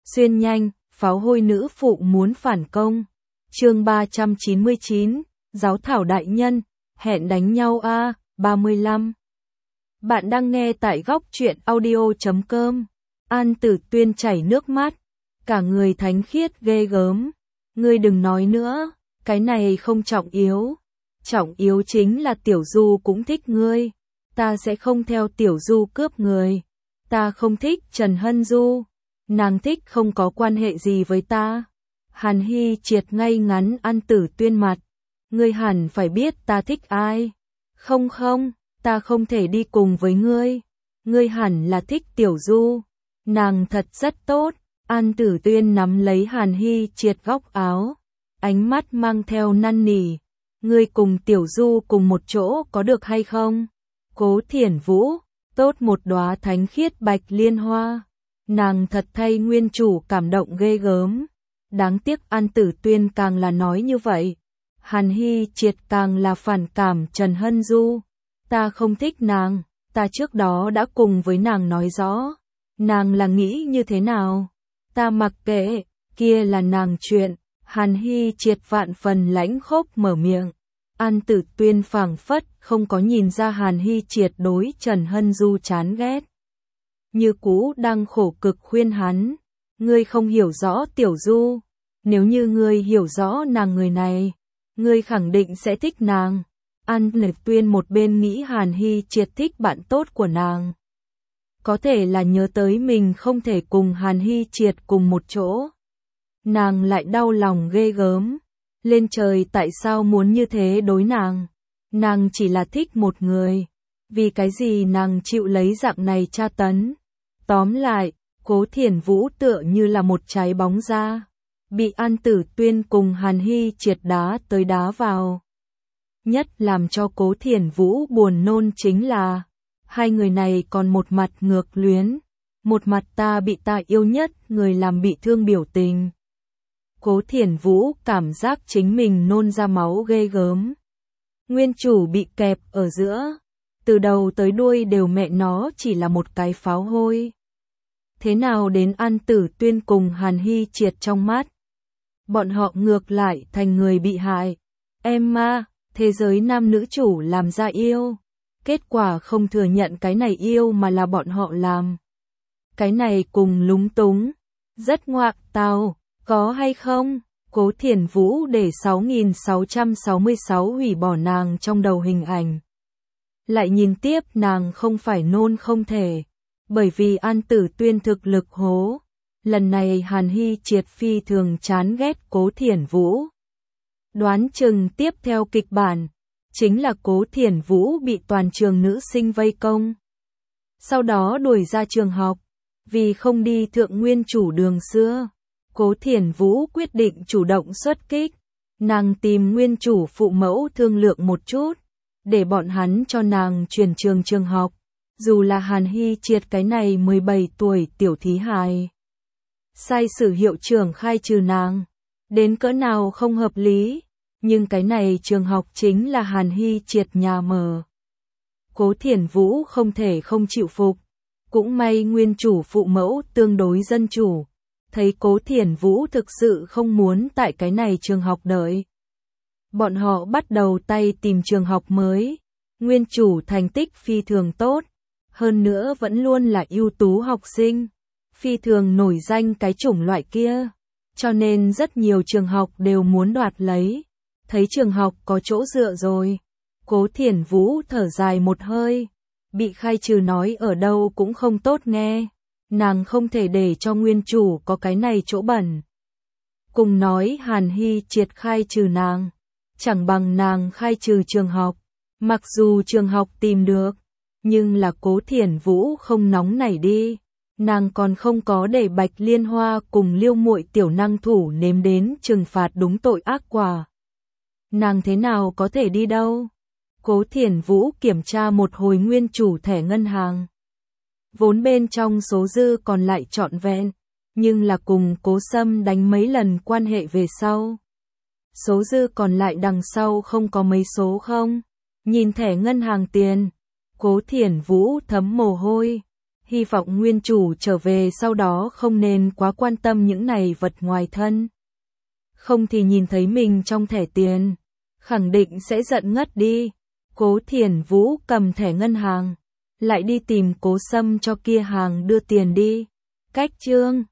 Xuyên nhanh, pháo hôi nữ phụ muốn phản công. Chương 399, Giáo thảo đại nhân, hẹn đánh nhau a, 35. Bạn đang nghe tại góc truyện audio.com. An Tử Tuyên chảy nước mắt, cả người thánh khiết ghê gớm. Ngươi đừng nói nữa, cái này không trọng yếu. Trọng yếu chính là Tiểu Du cũng thích ngươi. Ta sẽ không theo Tiểu Du cướp người. Ta không thích Trần Hân Du. Nàng thích không có quan hệ gì với ta. Hàn Hy triệt ngay ngắn An Tử Tuyên mặt. Ngươi hẳn phải biết ta thích ai. Không, ta không thể đi cùng với ngươi. Ngươi hẳn là thích Tiểu Du. Nàng thật rất tốt. An Tử Tuyên nắm lấy Hàn Hy triệt góc áo. Ánh mắt mang theo năn nỉ. Ngươi cùng Tiểu Du cùng một chỗ có được hay không? Cố Thiển Vũ, tốt một đóa thánh khiết bạch liên hoa. Nàng thật thay nguyên chủ cảm động ghê gớm. Đáng tiếc An Tử Tuyên càng là nói như vậy. Hàn Hy triệt càng là phản cảm Trần Hân Du. Ta không thích nàng, ta trước đó đã cùng với nàng nói rõ. Nàng là nghĩ như thế nào? Ta mặc kệ, kia là nàng chuyện. Hàn Hy triệt vạn phần lãnh khốc mở miệng. An Tử Tuyên phảng phất không có nhìn ra Hàn Hy triệt đối Trần Hân Du chán ghét. Như cũ đang khổ cực khuyên hắn. Ngươi không hiểu rõ Tiểu Du. Nếu như ngươi hiểu rõ nàng người này, ngươi khẳng định sẽ thích nàng. An Tử Tuyên một bên nghĩ Hàn Hy triệt thích bạn tốt của nàng. Có thể là nhớ tới mình không thể cùng Hàn Hy triệt cùng một chỗ. Nàng lại đau lòng ghê gớm. Lên trời tại sao muốn như thế đối nàng? Nàng chỉ là thích một người. Vì cái gì nàng chịu lấy dạng này tra tấn? Tóm lại, Cố Thiển Vũ tựa như là một trái bóng ra. Bị An Tử Tuyên cùng Hàn Hy triệt đá tới đá vào. Nhất làm cho Cố Thiển Vũ buồn nôn chính là hai người này còn một mặt ngược luyến. Một mặt ta bị ta yêu nhất người làm bị thương biểu tình. Cố Thiển Vũ cảm giác chính mình nôn ra máu ghê gớm. Nguyên chủ bị kẹp ở giữa. Từ đầu tới đuôi đều mẹ nó chỉ là một cái pháo hôi. Thế nào đến An Tử Tuyên cùng Hàn Hy triệt trong mắt? Bọn họ ngược lại thành người bị hại. Emma, thế giới nam nữ chủ làm ra yêu. Kết quả không thừa nhận cái này yêu mà là bọn họ làm. Cái này cùng lúng túng. Rất ngoạc tào, có hay không? Cố Thiển Vũ để 6666 hủy bỏ nàng trong đầu hình ảnh. Lại nhìn tiếp nàng không phải nôn không thể. Bởi vì An Tử Tuyên thực lực hố. Lần này Hàn Hy triệt phi thường chán ghét Cố Thiển Vũ. Đoán chừng tiếp theo kịch bản, chính là Cố Thiển Vũ bị toàn trường nữ sinh vây công. Sau đó đuổi ra trường học, vì không đi thượng nguyên chủ đường xưa. Cố Thiển Vũ quyết định chủ động xuất kích. Nàng tìm nguyên chủ phụ mẫu thương lượng một chút, để bọn hắn cho nàng chuyển trường học. Dù là Hàn Hy triệt cái này 17 tuổi tiểu thí hài. Sai sử hiệu trưởng khai trừ nàng. Đến cỡ nào không hợp lý. Nhưng cái này trường học chính là Hàn Hy triệt nhà mở. Cố Thiển Vũ không thể không chịu phục. Cũng may nguyên chủ phụ mẫu tương đối dân chủ. Thấy Cố Thiển Vũ thực sự không muốn tại cái này trường học đợi. Bọn họ bắt đầu tay tìm trường học mới. Nguyên chủ thành tích phi thường tốt. Hơn nữa vẫn luôn là ưu tú học sinh. Phi thường nổi danh cái chủng loại kia. Cho nên rất nhiều trường học đều muốn đoạt lấy. Thấy trường học có chỗ dựa rồi. Cố Thiển Vũ thở dài một hơi. Bị khai trừ nói ở đâu cũng không tốt nghe. Nàng không thể để cho nguyên chủ có cái này chỗ bẩn. Cùng nói Hàn Hy triệt khai trừ nàng. Chẳng bằng nàng khai trừ trường học. Mặc dù trường học tìm được. Nhưng là Cố Thiển Vũ không nóng nảy đi. Nàng còn không có để Bạch Liên Hoa cùng Liêu Muội tiểu năng thủ nếm đến trừng phạt đúng tội ác quả. Nàng thế nào có thể đi đâu? Cố Thiển Vũ kiểm tra một hồi nguyên chủ thẻ ngân hàng. Vốn bên trong số dư còn lại trọn vẹn, nhưng là cùng Cố Sâm đánh mấy lần quan hệ về sau. Số dư còn lại đằng sau không có mấy số không? Nhìn thẻ ngân hàng tiền, Cố Thiển Vũ thấm mồ hôi. Hy vọng nguyên chủ trở về sau đó không nên quá quan tâm những này vật ngoài thân. Không thì nhìn thấy mình trong thẻ tiền, khẳng định sẽ giận ngất đi. Cố Thiển Vũ cầm thẻ ngân hàng, lại đi tìm Cố Sâm cho kia hàng đưa tiền đi. Cách chương